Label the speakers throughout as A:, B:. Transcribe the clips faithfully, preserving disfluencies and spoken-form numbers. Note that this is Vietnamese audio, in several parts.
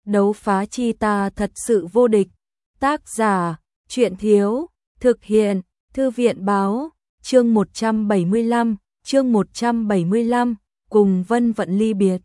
A: đấu phá chi ta thật sự vô địch. Tác giả, truyện thiếu, thực hiện, thư viện báo, chương một trăm bảy mươi lăm, chương một trăm bảy mươi lăm, cùng Vân Vận ly biệt.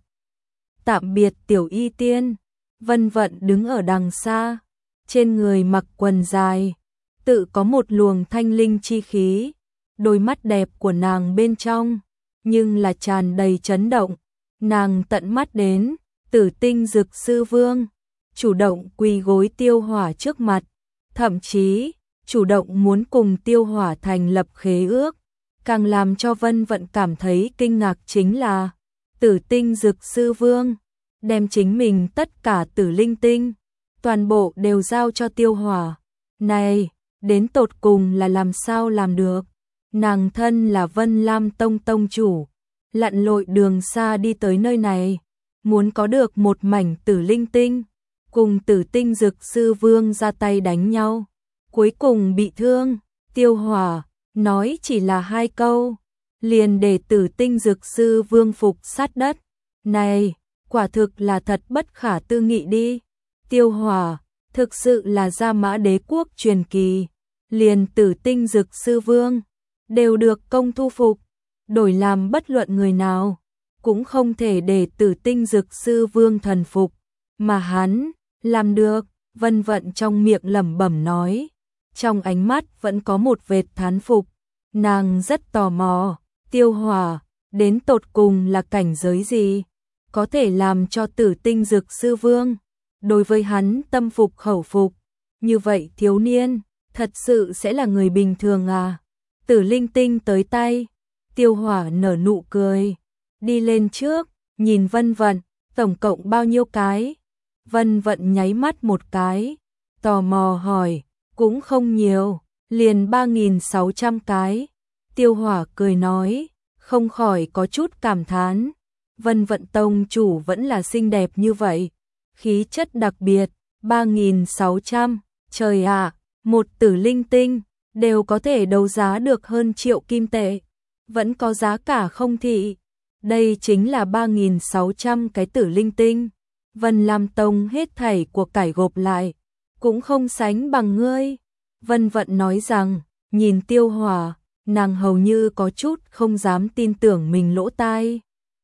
A: Tạm biệt tiểu y tiên, Vân Vận đứng ở đằng xa, trên người mặc quần dài, tự có một luồng thanh linh chi khí, đôi mắt đẹp của nàng bên trong, nhưng là tràn đầy chấn động, nàng tận mắt đến, Tử Tinh Dực Sư Vương, chủ động quỳ gối Tiêu Hỏa trước mặt, thậm chí, chủ động muốn cùng Tiêu Hỏa thành lập khế ước, càng làm cho Vân Vận cảm thấy kinh ngạc chính là, Tử Tinh Dực Sư Vương, đem chính mình tất cả tử linh tinh, toàn bộ đều giao cho Tiêu Hỏa. Này, đến tột cùng là làm sao làm được? Nàng thân là Vân Lam Tông tông chủ, lặn lội đường xa đi tới nơi này, muốn có được một mảnh tử linh tinh, cùng Tử Tinh Dực Sư Vương ra tay đánh nhau, cuối cùng bị thương. Tiêu Hỏa nói chỉ là hai câu, liền để Tử Tinh Dực Sư Vương phục sát đất. Này, quả thực là thật bất khả tư nghị đi. Tiêu Hỏa thực sự là Gia Mã Đế quốc truyền kỳ, liền Tử Tinh Dực Sư Vương đều được công thu phục, đổi làm bất luận người nào cũng không thể để Tử Tinh Dực Sư Vương thần phục, mà hắn làm được. Vân Vận trong miệng lẩm bẩm nói, trong ánh mắt vẫn có một vệt thán phục. Nàng rất tò mò, Tiêu Hỏa đến tột cùng là cảnh giới gì, có thể làm cho Tử Tinh Dực Sư Vương đối với hắn tâm phục khẩu phục. Như vậy thiếu niên thật sự sẽ là người bình thường à? Tử linh tinh tới tay, Tiêu Hỏa nở nụ cười, đi lên trước, nhìn Vân Vận, tổng cộng bao nhiêu cái? Vân Vận nháy mắt một cái, tò mò hỏi, cũng không nhiều, liền ba nghìn sáu trăm cái. Tiêu Hỏa cười nói, không khỏi có chút cảm thán, Vân Vận tông chủ vẫn là xinh đẹp như vậy, khí chất đặc biệt. Ba nghìn sáu trăm, trời ạ, một tử linh tinh đều có thể đấu giá được hơn triệu kim tệ, vẫn có giá cả không thị. Đây chính là ba nghìn sáu trăm cái tử linh tinh, Vân Lam Tông hết thảy của cải gộp lại, cũng không sánh bằng ngươi. Vân Vận nói rằng, nhìn Tiêu Hỏa, nàng hầu như có chút không dám tin tưởng mình lỗ tai.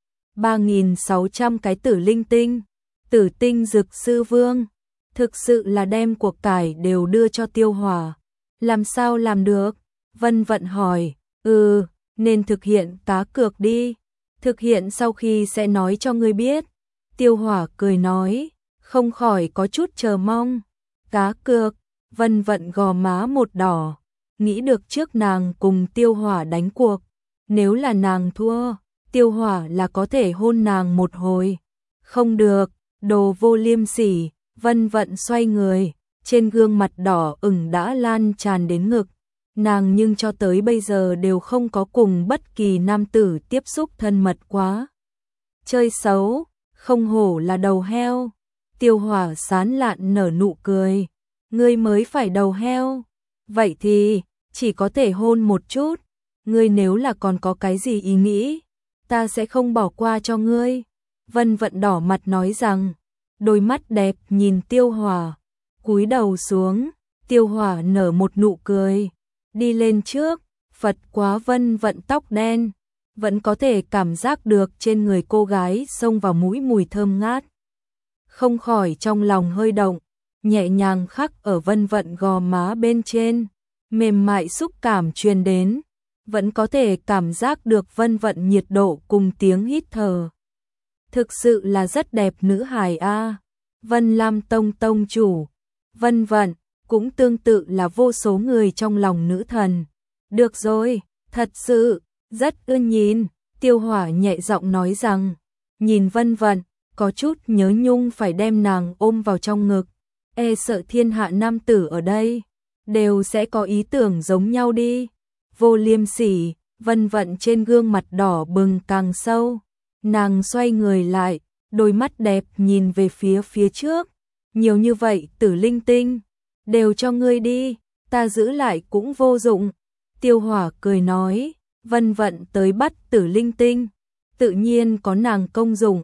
A: ba nghìn sáu trăm cái tử linh tinh, Tử Tinh Dực Sư Vương, thực sự là đem cuộc cải đều đưa cho Tiêu Hỏa. Làm sao làm được? Vân Vận hỏi, ừ, nên thực hiện cá cược đi, thực hiện sau khi sẽ nói cho ngươi biết. Tiêu Hỏa cười nói, không khỏi có chút chờ mong. Cá cược? Vân Vận gò má một đỏ, nghĩ được trước nàng cùng Tiêu Hỏa đánh cuộc, nếu là nàng thua, Tiêu Hỏa là có thể hôn nàng một hồi. Không được, đồ vô liêm sỉ. Vân Vận xoay người, trên gương mặt đỏ ửng đã lan tràn đến ngực. Nàng nhưng cho tới bây giờ đều không có cùng bất kỳ nam tử tiếp xúc thân mật quá. Chơi xấu, không hổ là đầu heo. Tiêu Hỏa sán lạn nở nụ cười. Ngươi mới phải đầu heo. Vậy thì, chỉ có thể hôn một chút. Ngươi nếu là còn có cái gì ý nghĩ, ta sẽ không bỏ qua cho ngươi. Vân Vận đỏ mặt nói rằng, đôi mắt đẹp nhìn Tiêu Hỏa, cúi đầu xuống. Tiêu Hỏa nở một nụ cười, đi lên trước, phật quá Vân Vận tóc đen, vẫn có thể cảm giác được trên người cô gái xông vào mũi mùi thơm ngát. Không khỏi trong lòng hơi động, nhẹ nhàng khắc ở Vân Vận gò má bên trên, mềm mại xúc cảm truyền đến, vẫn có thể cảm giác được Vân Vận nhiệt độ cùng tiếng hít thở. Thực sự là rất đẹp nữ hài a. Vân Lam Tông tông chủ, Vân Vận, cũng tương tự là vô số người trong lòng nữ thần. Được rồi, thật sự, rất ưa nhìn. Tiêu Hỏa nhẹ giọng nói rằng, nhìn Vân Vận, có chút nhớ nhung phải đem nàng ôm vào trong ngực. E sợ thiên hạ nam tử ở đây, đều sẽ có ý tưởng giống nhau đi. Vô liêm sỉ. Vân Vận trên gương mặt đỏ bừng càng sâu. Nàng xoay người lại, đôi mắt đẹp nhìn về phía phía trước. Nhiều như vậy tử linh tinh, đều cho ngươi đi, ta giữ lại cũng vô dụng. Tiêu Hỏa cười nói, Vân Vận tới bắt tử linh tinh, tự nhiên có nàng công dụng,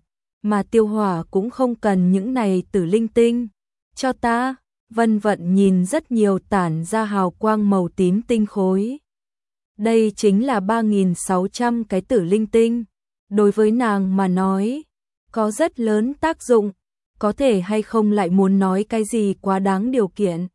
A: mà Tiêu Hỏa cũng không cần những này tử linh tinh. Cho ta, Vân Vận nhìn rất nhiều tản ra hào quang màu tím tinh khối. Đây chính là ba nghìn sáu trăm cái tử linh tinh. Đối với nàng mà nói, có rất lớn tác dụng, có thể hay không lại muốn nói cái gì quá đáng điều kiện.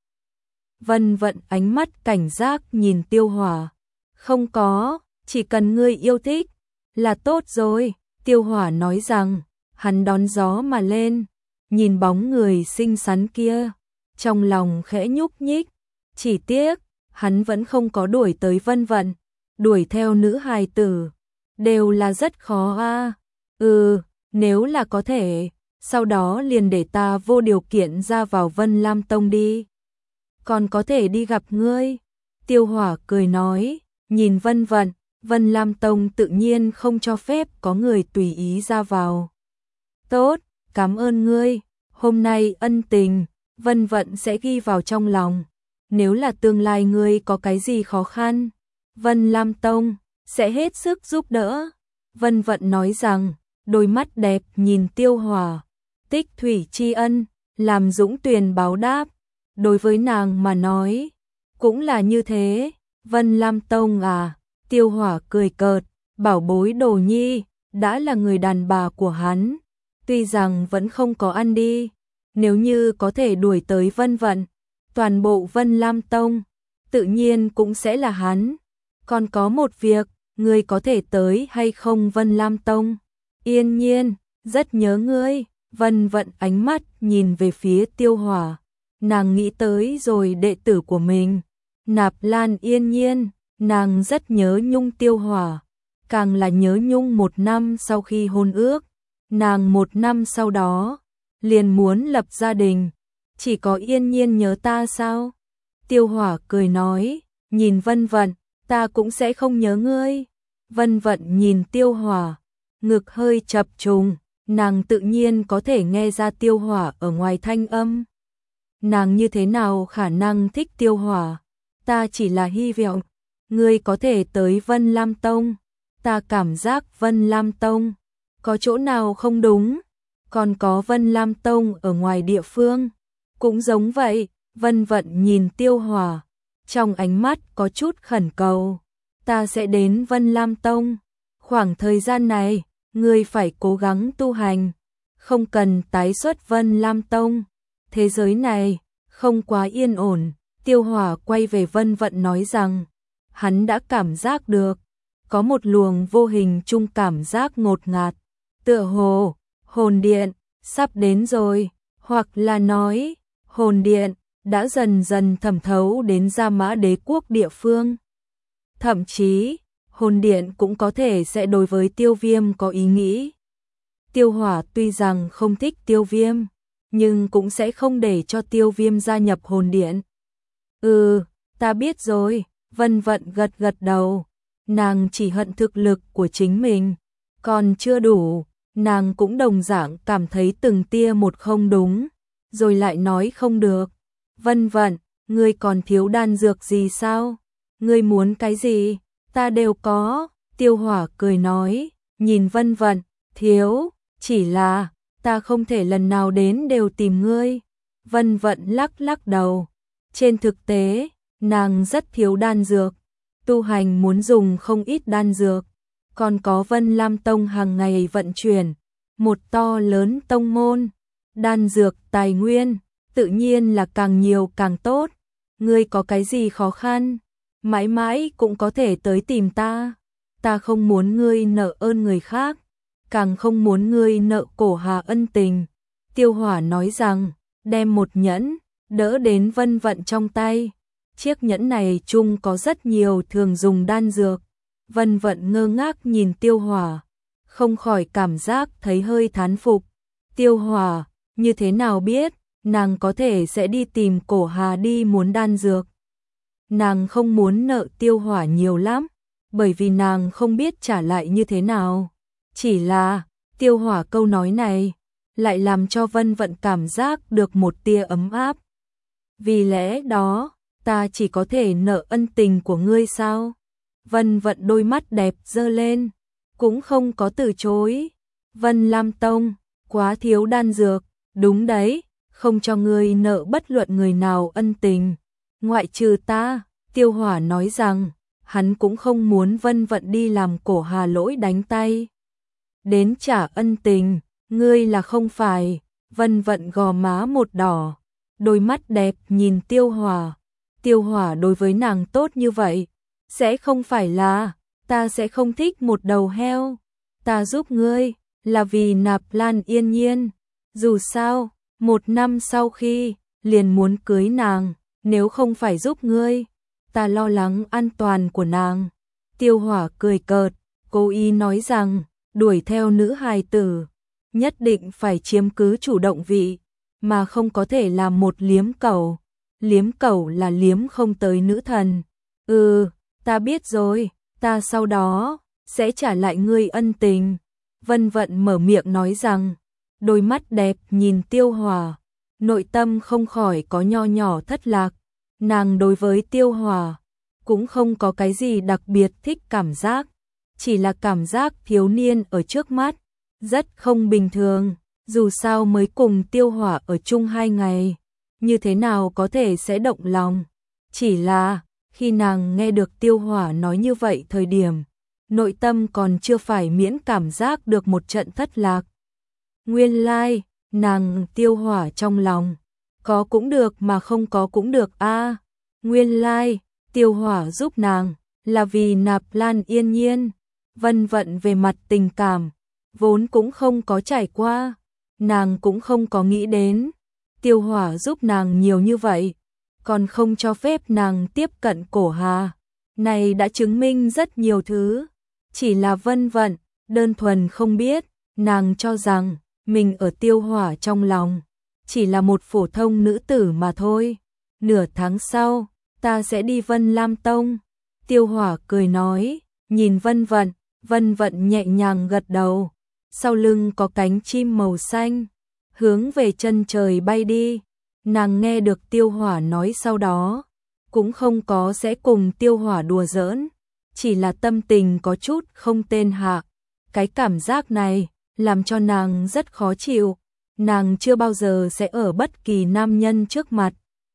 A: Vân Vận ánh mắt cảnh giác nhìn Tiêu Hỏa. Không có, chỉ cần ngươi yêu thích, là tốt rồi. Tiêu Hỏa nói rằng, hắn đón gió mà lên, nhìn bóng người xinh xắn kia, trong lòng khẽ nhúc nhích. Chỉ tiếc, hắn vẫn không có đuổi tới Vân Vận, đuổi theo nữ hài tử, đều là rất khó a. À. Ừ, nếu là có thể, sau đó liền để ta vô điều kiện ra vào Vân Lam Tông đi. Còn có thể đi gặp ngươi. Tiêu Hỏa cười nói, nhìn Vân Vận, Vân Lam Tông tự nhiên không cho phép có người tùy ý ra vào. Tốt, cảm ơn ngươi, hôm nay ân tình, Vân Vận sẽ ghi vào trong lòng. Nếu là tương lai ngươi có cái gì khó khăn, Vân Lam Tông sẽ hết sức giúp đỡ. Vân Vận nói rằng, đôi mắt đẹp nhìn Tiêu Hỏa, tích thủy tri ân, làm dũng tuyền báo đáp. Đối với nàng mà nói, cũng là như thế. Vân Lam Tông à, Tiêu Hỏa cười cợt, bảo bối đồ nhi, đã là người đàn bà của hắn. Tuy rằng vẫn không có ăn đi, nếu như có thể đuổi tới Vân Vận, toàn bộ Vân Lam Tông, tự nhiên cũng sẽ là hắn. Còn có một việc, ngươi có thể tới hay không Vân Lam Tông? Yên nhiên, rất nhớ ngươi. Vân Vận ánh mắt nhìn về phía Tiêu Hỏa, nàng nghĩ tới rồi đệ tử của mình, Nạp Lan Yên Nhiên, nàng rất nhớ nhung Tiêu Hỏa, càng là nhớ nhung một năm sau khi hôn ước, nàng một năm sau đó liền muốn lập gia đình, chỉ có Yên Nhiên nhớ ta sao? Tiêu Hỏa cười nói, nhìn Vân Vận, ta cũng sẽ không nhớ ngươi. Vân Vận nhìn Tiêu Hỏa, ngực hơi chập trùng, nàng tự nhiên có thể nghe ra Tiêu Hỏa ở ngoài thanh âm. Nàng như thế nào khả năng thích Tiêu Hỏa? Ta chỉ là hy vọng ngươi có thể tới Vân Lam Tông. Ta cảm giác Vân Lam Tông có chỗ nào không đúng, còn có Vân Lam Tông ở ngoài địa phương cũng giống vậy. Vân Vận nhìn Tiêu Hỏa, trong ánh mắt có chút khẩn cầu. Ta sẽ đến Vân Lam Tông, khoảng thời gian này ngươi phải cố gắng tu hành, không cần tái xuất Vân Lam Tông. Thế giới này không quá yên ổn. Tiêu Hỏa quay về Vân Vận nói rằng, hắn đã cảm giác được, có một luồng vô hình chung cảm giác ngột ngạt, tựa hồ, hồn điện, sắp đến rồi, hoặc là nói, hồn điện, đã dần dần thẩm thấu đến Gia Mã Đế quốc địa phương. Thậm chí, hồn điện cũng có thể sẽ đối với Tiêu Viêm có ý nghĩ. Tiêu Hỏa tuy rằng không thích Tiêu Viêm, nhưng cũng sẽ không để cho Tiêu Viêm gia nhập hồn điện. Ừ, ta biết rồi. Vân Vận gật gật đầu. Nàng chỉ hận thực lực của chính mình còn chưa đủ, nàng cũng đồng dạng cảm thấy từng tia một không đúng, rồi lại nói không được. Vân Vận, ngươi còn thiếu đan dược gì sao? Ngươi muốn cái gì? Ta đều có. Tiêu Hỏa cười nói, nhìn Vân Vận, thiếu, chỉ là ta không thể lần nào đến đều tìm ngươi. Vân Vận lắc lắc đầu. Trên thực tế, nàng rất thiếu đan dược, tu hành muốn dùng không ít đan dược, còn có Vân Lam Tông hàng ngày vận chuyển, một to lớn tông môn, đan dược tài nguyên, tự nhiên là càng nhiều càng tốt. Ngươi có cái gì khó khăn, mãi mãi cũng có thể tới tìm ta. Ta không muốn ngươi nợ ơn người khác, càng không muốn ngươi nợ Cổ Hà ân tình. Tiêu Hỏa nói rằng, đem một nhẫn đỡ đến Vân Vận trong tay. Chiếc nhẫn này chung có rất nhiều thường dùng đan dược. Vân Vận ngơ ngác nhìn Tiêu Hỏa, không khỏi cảm giác thấy hơi thán phục. Tiêu Hỏa, như thế nào biết, nàng có thể sẽ đi tìm Cổ Hà đi muốn đan dược. Nàng không muốn nợ Tiêu Hỏa nhiều lắm, bởi vì nàng không biết trả lại như thế nào. Chỉ là, Tiêu Hỏa câu nói này, lại làm cho Vân Vận cảm giác được một tia ấm áp. Vì lẽ đó, ta chỉ có thể nợ ân tình của ngươi sao? Vân Vận đôi mắt đẹp dơ lên, cũng không có từ chối. Vân Lam Tông, quá thiếu đan dược, đúng đấy, không cho ngươi nợ bất luận người nào ân tình, ngoại trừ ta. Tiêu Hỏa nói rằng, hắn cũng không muốn Vân Vận đi làm cổ Hà Lỗi đánh tay đến trả ân tình, ngươi là không phải. Vân Vận gò má một đỏ, đôi mắt đẹp nhìn Tiêu Hỏa. Tiêu Hỏa đối với nàng tốt như vậy, sẽ không phải là, ta sẽ không thích một đầu heo. Ta giúp ngươi, là vì nạp Lan Yên Nhiên. Dù sao, một năm sau khi, liền muốn cưới nàng, nếu không phải giúp ngươi, ta lo lắng an toàn của nàng. Tiêu Hỏa cười cợt, cố ý nói rằng, đuổi theo nữ hài tử, nhất định phải chiếm cứ chủ động vị, mà không có thể làm một liếm cẩu. Liếm cẩu là liếm không tới nữ thần. Ừ, ta biết rồi, ta sau đó sẽ trả lại ngươi ân tình. Vân Vận mở miệng nói rằng, đôi mắt đẹp nhìn Tiêu Hỏa, nội tâm không khỏi có nho nhỏ thất lạc. Nàng đối với Tiêu Hỏa cũng không có cái gì đặc biệt thích cảm giác, chỉ là cảm giác thiếu niên ở trước mắt rất không bình thường. Dù sao mới cùng Tiêu Hỏa ở chung hai ngày, như thế nào có thể sẽ động lòng. Chỉ là khi nàng nghe được Tiêu Hỏa nói như vậy thời điểm, nội tâm còn chưa phải miễn cảm giác được một trận thất lạc. Nguyên lai, like, nàng Tiêu Hỏa trong lòng, có cũng được mà không có cũng được a. À, nguyên lai, like, Tiêu Hỏa giúp nàng, là vì nạp Lan Yên Nhiên. Vân Vận về mặt tình cảm, vốn cũng không có trải qua, nàng cũng không có nghĩ đến. Tiêu Hỏa giúp nàng nhiều như vậy, còn không cho phép nàng tiếp cận cổ Hà. Này đã chứng minh rất nhiều thứ. Chỉ là Vân Vận, đơn thuần không biết, nàng cho rằng, mình ở Tiêu Hỏa trong lòng, chỉ là một phổ thông nữ tử mà thôi. Nửa tháng sau, ta sẽ đi Vân Lam Tông. Tiêu Hỏa cười nói, nhìn Vân Vận, Vân Vận nhẹ nhàng gật đầu. Sau lưng có cánh chim màu xanh, hướng về chân trời bay đi. Nàng nghe được Tiêu Hỏa nói sau đó, cũng không có sẽ cùng Tiêu Hỏa đùa giỡn, chỉ là tâm tình có chút không tên hạ. Cái cảm giác này làm cho nàng rất khó chịu. Nàng chưa bao giờ sẽ ở bất kỳ nam nhân trước mặt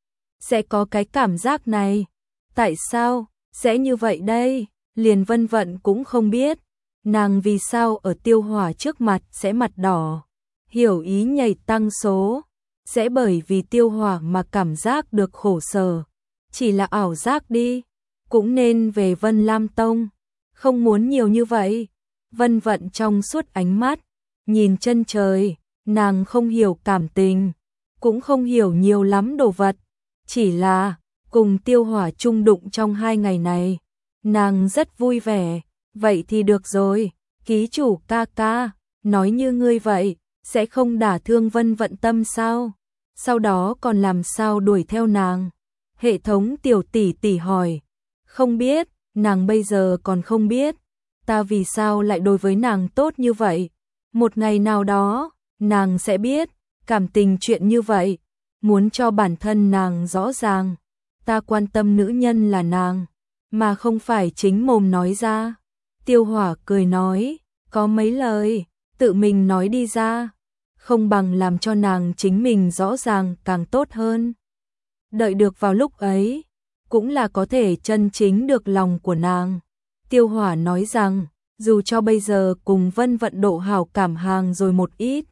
A: sẽ có cái cảm giác này. Tại sao sẽ như vậy đây? Liền Vân Vận cũng không biết, nàng vì sao ở Tiêu Hỏa trước mặt sẽ mặt đỏ. Hiểu ý nhảy tăng số, sẽ bởi vì Tiêu Hỏa mà cảm giác được khổ sở. Chỉ là ảo giác đi, cũng nên về Vân Lam Tông, không muốn nhiều như vậy. Vân Vận trong suốt ánh mắt, nhìn chân trời, nàng không hiểu cảm tình, cũng không hiểu nhiều lắm đồ vật. Chỉ là, cùng Tiêu Hỏa chung đụng trong hai ngày này, nàng rất vui vẻ. Vậy thì được rồi, ký chủ ca ca, nói như ngươi vậy, sẽ không đả thương Vân Vận tâm sao? Sau đó còn làm sao đuổi theo nàng? Hệ thống tiểu tỷ tỷ hỏi. Không biết, nàng bây giờ còn không biết, ta vì sao lại đối với nàng tốt như vậy. Một ngày nào đó, nàng sẽ biết, cảm tình chuyện như vậy, muốn cho bản thân nàng rõ ràng. Ta quan tâm nữ nhân là nàng, mà không phải chính mồm nói ra. Tiêu Hỏa cười nói, có mấy lời, tự mình nói đi ra, không bằng làm cho nàng chính mình rõ ràng càng tốt hơn. Đợi được vào lúc ấy, cũng là có thể chân chính được lòng của nàng. Tiêu Hỏa nói rằng, dù cho bây giờ cùng Vân Vận độ hảo cảm hàng rồi một ít,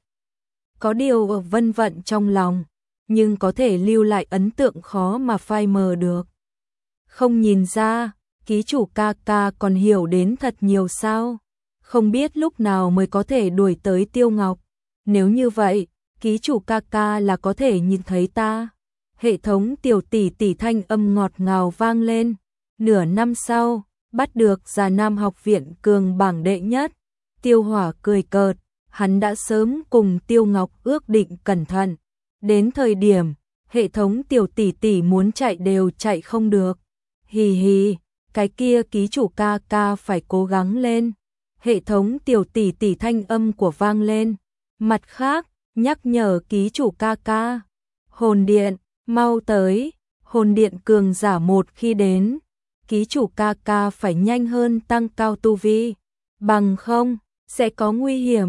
A: có điều ở Vân Vận trong lòng, nhưng có thể lưu lại ấn tượng khó mà phai mờ được. Không nhìn ra, ký chủ ca ca còn hiểu đến thật nhiều sao? Không biết lúc nào mới có thể đuổi tới Tiêu Ngọc. Nếu như vậy, ký chủ ca ca là có thể nhìn thấy ta. Hệ thống tiểu tỷ tỷ thanh âm ngọt ngào vang lên. Nửa năm sau, bắt được Già Nam học viện cường bảng đệ nhất. Tiêu Hỏa cười cợt, hắn đã sớm cùng Tiêu Ngọc ước định cẩn thận. Đến thời điểm, hệ thống tiểu tỷ tỷ muốn chạy đều chạy không được. Hì hì, cái kia ký chủ ca ca phải cố gắng lên. Hệ thống tiểu tỷ tỷ thanh âm của vang lên. Mặt khác, nhắc nhở ký chủ ca ca. Hồn điện, mau tới. Hồn điện cường giả một khi đến, ký chủ ca ca phải nhanh hơn tăng cao tu vi. Bằng không, sẽ có nguy hiểm.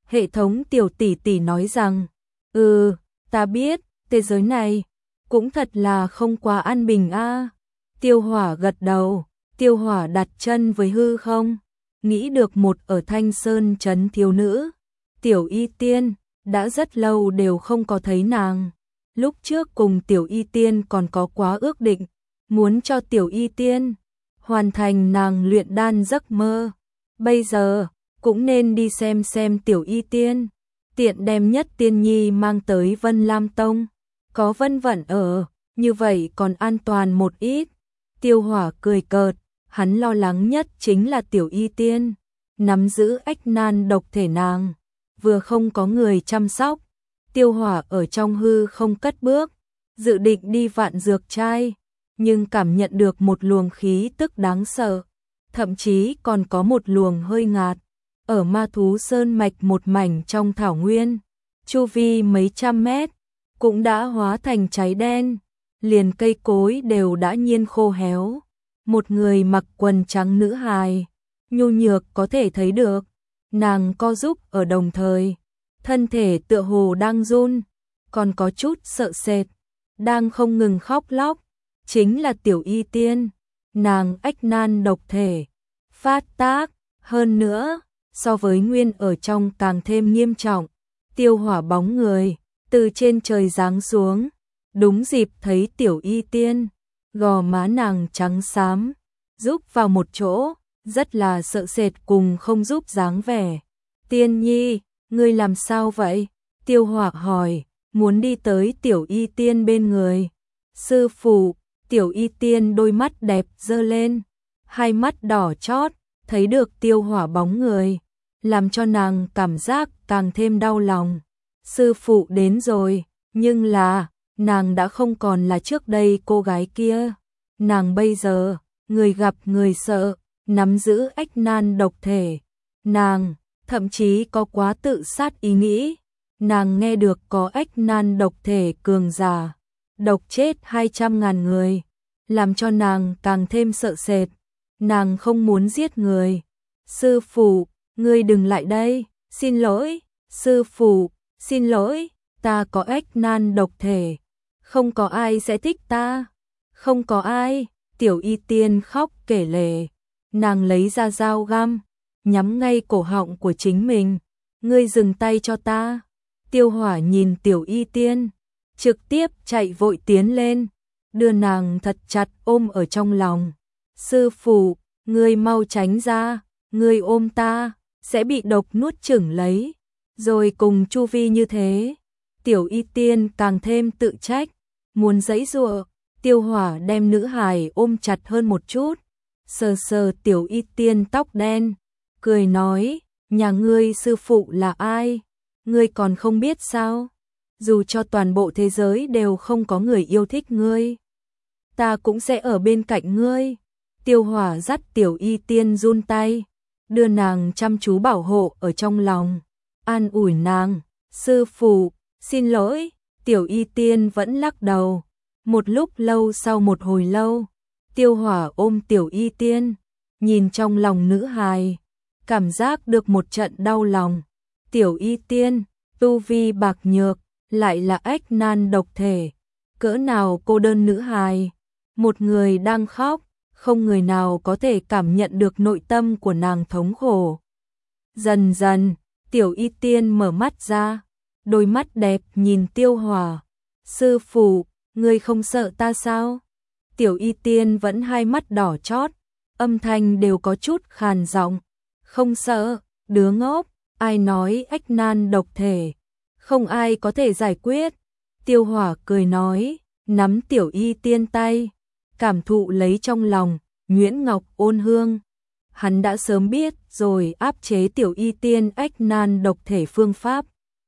A: Hệ thống tiểu tỷ tỷ nói rằng, ừ, ta biết, thế giới này cũng thật là không quá an bình a. Tiêu Hỏa gật đầu, Tiêu Hỏa đặt chân với hư không, nghĩ được một ở Thanh Sơn trấn thiếu nữ, Tiểu Y Tiên, đã rất lâu đều không có thấy nàng. Lúc trước cùng Tiểu Y Tiên còn có quá ước định, muốn cho Tiểu Y Tiên hoàn thành nàng luyện đan giấc mơ. Bây giờ, cũng nên đi xem xem Tiểu Y Tiên, tiện đem Nhất Tiên Nhi mang tới Vân Lam Tông. Có Vân Vận ở, như vậy còn an toàn một ít. Tiêu Hỏa cười cợt, hắn lo lắng nhất chính là Tiểu Y Tiên, nắm giữ ách nan độc thể nàng, vừa không có người chăm sóc. Tiêu Hỏa ở trong hư không cất bước, dự định đi Vạn Dược Trai, nhưng cảm nhận được một luồng khí tức đáng sợ, thậm chí còn có một luồng hơi ngạt. Ở Ma Thú Sơn mạch một mảnh trong thảo nguyên, chu vi mấy trăm mét, cũng đã hóa thành cháy đen, liền cây cối đều đã nhiên khô héo. Một người mặc quần trắng nữ hài, nhu nhược có thể thấy được, nàng co giúp ở đồng thời, thân thể tựa hồ đang run, còn có chút sợ sệt, đang không ngừng khóc lóc, chính là Tiểu Y Tiên. Nàng ách nan độc thể phát tác, hơn nữa, so với nguyên ở trong càng thêm nghiêm trọng. Tiêu Hỏa bóng người từ trên trời giáng xuống, đúng dịp thấy Tiểu Y Tiên, gò má nàng trắng xám, giúp vào một chỗ, rất là sợ sệt cùng không giúp dáng vẻ. Tiên Nhi, ngươi làm sao vậy? Tiêu Hỏa hỏi, muốn đi tới Tiểu Y Tiên bên người. Sư phụ. Tiểu Y Tiên đôi mắt đẹp dơ lên, hai mắt đỏ chót, thấy được Tiêu Hỏa bóng người, làm cho nàng cảm giác càng thêm đau lòng. Sư phụ đến rồi, nhưng là, nàng đã không còn là trước đây cô gái kia. Nàng bây giờ, người gặp người sợ, nắm giữ ách nan độc thể. Nàng, thậm chí có quá tự sát ý nghĩ. Nàng nghe được có ách nan độc thể cường giả, độc chết hai trăm ngàn người, làm cho nàng càng thêm sợ sệt. Nàng không muốn giết người. Sư phụ, ngươi đừng lại đây, xin lỗi, sư phụ, xin lỗi, ta có ách nan độc thể, không có ai sẽ thích ta, không có ai. Tiểu Y Tiên khóc kể lể, nàng lấy ra dao găm, nhắm ngay cổ họng của chính mình. Ngươi dừng tay cho ta. Tiêu Hỏa nhìn Tiểu Y Tiên, trực tiếp chạy vội tiến lên, đưa nàng thật chặt ôm ở trong lòng. Sư phụ, ngươi mau tránh ra, ngươi ôm ta, sẽ bị độc nuốt chửng lấy. Rồi cùng chu vi như thế, Tiểu Y Tiên càng thêm tự trách, muốn giãy giụa. Tiêu Hỏa đem nữ hài ôm chặt hơn một chút, sờ sờ Tiểu Y Tiên tóc đen, cười nói, nhà ngươi sư phụ là ai? Ngươi còn không biết sao? Dù cho toàn bộ thế giới đều không có người yêu thích ngươi, ta cũng sẽ ở bên cạnh ngươi. Tiêu Hỏa dắt Tiểu Y Tiên run tay, đưa nàng chăm chú bảo hộ ở trong lòng, an ủi nàng. Sư phụ, xin lỗi. Tiểu Y Tiên vẫn lắc đầu. Một lúc lâu sau một hồi lâu, Tiêu Hỏa ôm Tiểu Y Tiên, nhìn trong lòng nữ hài, cảm giác được một trận đau lòng. Tiểu Y Tiên, tu vi bạc nhược, lại là ách nan độc thể, cỡ nào cô đơn nữ hài, một người đang khóc, không người nào có thể cảm nhận được nội tâm của nàng thống khổ. Dần dần, Tiểu Y Tiên mở mắt ra, đôi mắt đẹp nhìn Tiêu Hỏa. Sư phụ, ngươi không sợ ta sao? Tiểu Y Tiên vẫn hai mắt đỏ chót, âm thanh đều có chút khàn giọng. Không sợ, đứa ngốc, ai nói ách nan độc thể, không ai có thể giải quyết. Tiêu Hỏa cười nói, nắm Tiểu Y Tiên tay, cảm thụ lấy trong lòng nhuyễn ngọc ôn hương. Hắn đã sớm biết rồi áp chế Tiểu Y Tiên ách nan độc thể phương pháp,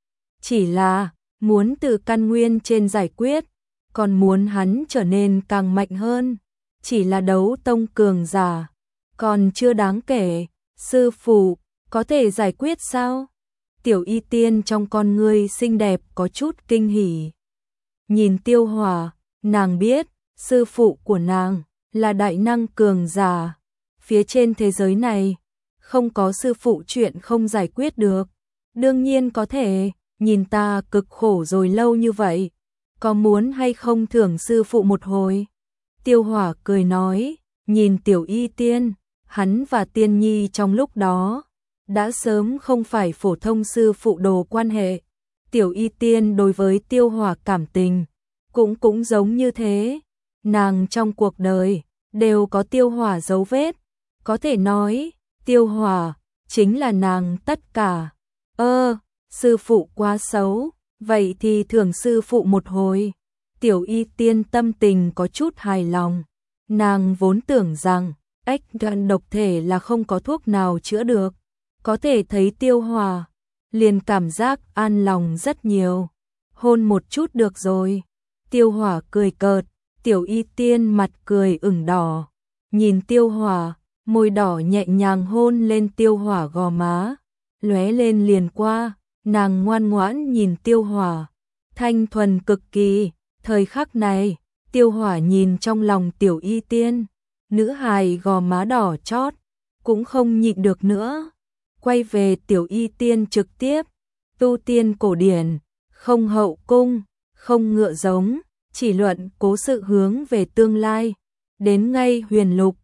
A: chỉ là muốn từ căn nguyên trên giải quyết, còn muốn hắn trở nên càng mạnh hơn. Chỉ là đấu tông cường giả, còn chưa đáng kể. Sư phụ, có thể giải quyết sao? Tiểu Y Tiên trong con ngươi xinh đẹp có chút kinh hỉ. Nhìn Tiêu Hỏa, nàng biết, sư phụ của nàng là đại năng cường giả. Phía trên thế giới này, không có sư phụ chuyện không giải quyết được. Đương nhiên có thể, nhìn ta cực khổ rồi lâu như vậy, có muốn hay không thưởng sư phụ một hồi? Tiêu Hỏa cười nói, nhìn Tiểu Y Tiên, hắn và Tiên Nhi trong lúc đó đã sớm không phải phổ thông sư phụ đồ quan hệ. Tiểu Y Tiên đối với Tiêu Hỏa cảm tình cũng cũng giống như thế, nàng trong cuộc đời đều có Tiêu Hỏa dấu vết, có thể nói Tiêu Hỏa chính là nàng tất cả. Ơ, sư phụ quá xấu, vậy thì thưởng sư phụ một hồi. Tiểu Y Tiên tâm tình có chút hài lòng, nàng vốn tưởng rằng ếch gan độc thể là không có thuốc nào chữa được, có thể thấy Tiêu Hỏa liền cảm giác an lòng rất nhiều. Hôn một chút được rồi. Tiêu Hỏa cười cợt, Tiểu Y Tiên mặt cười ửng đỏ, nhìn Tiêu Hỏa, môi đỏ nhẹ nhàng hôn lên Tiêu Hỏa gò má, lóe lên liền qua, nàng ngoan ngoãn nhìn Tiêu Hỏa, thanh thuần cực kỳ. Thời khắc này, Tiêu Hỏa nhìn trong lòng Tiểu Y Tiên, nữ hài gò má đỏ chót, cũng không nhịn được nữa. Quay về Tiểu Y Tiên trực tiếp, tu tiên cổ điển, không hậu cung, không ngựa giống, chỉ luận cố sự hướng về tương lai, đến ngay huyền lục,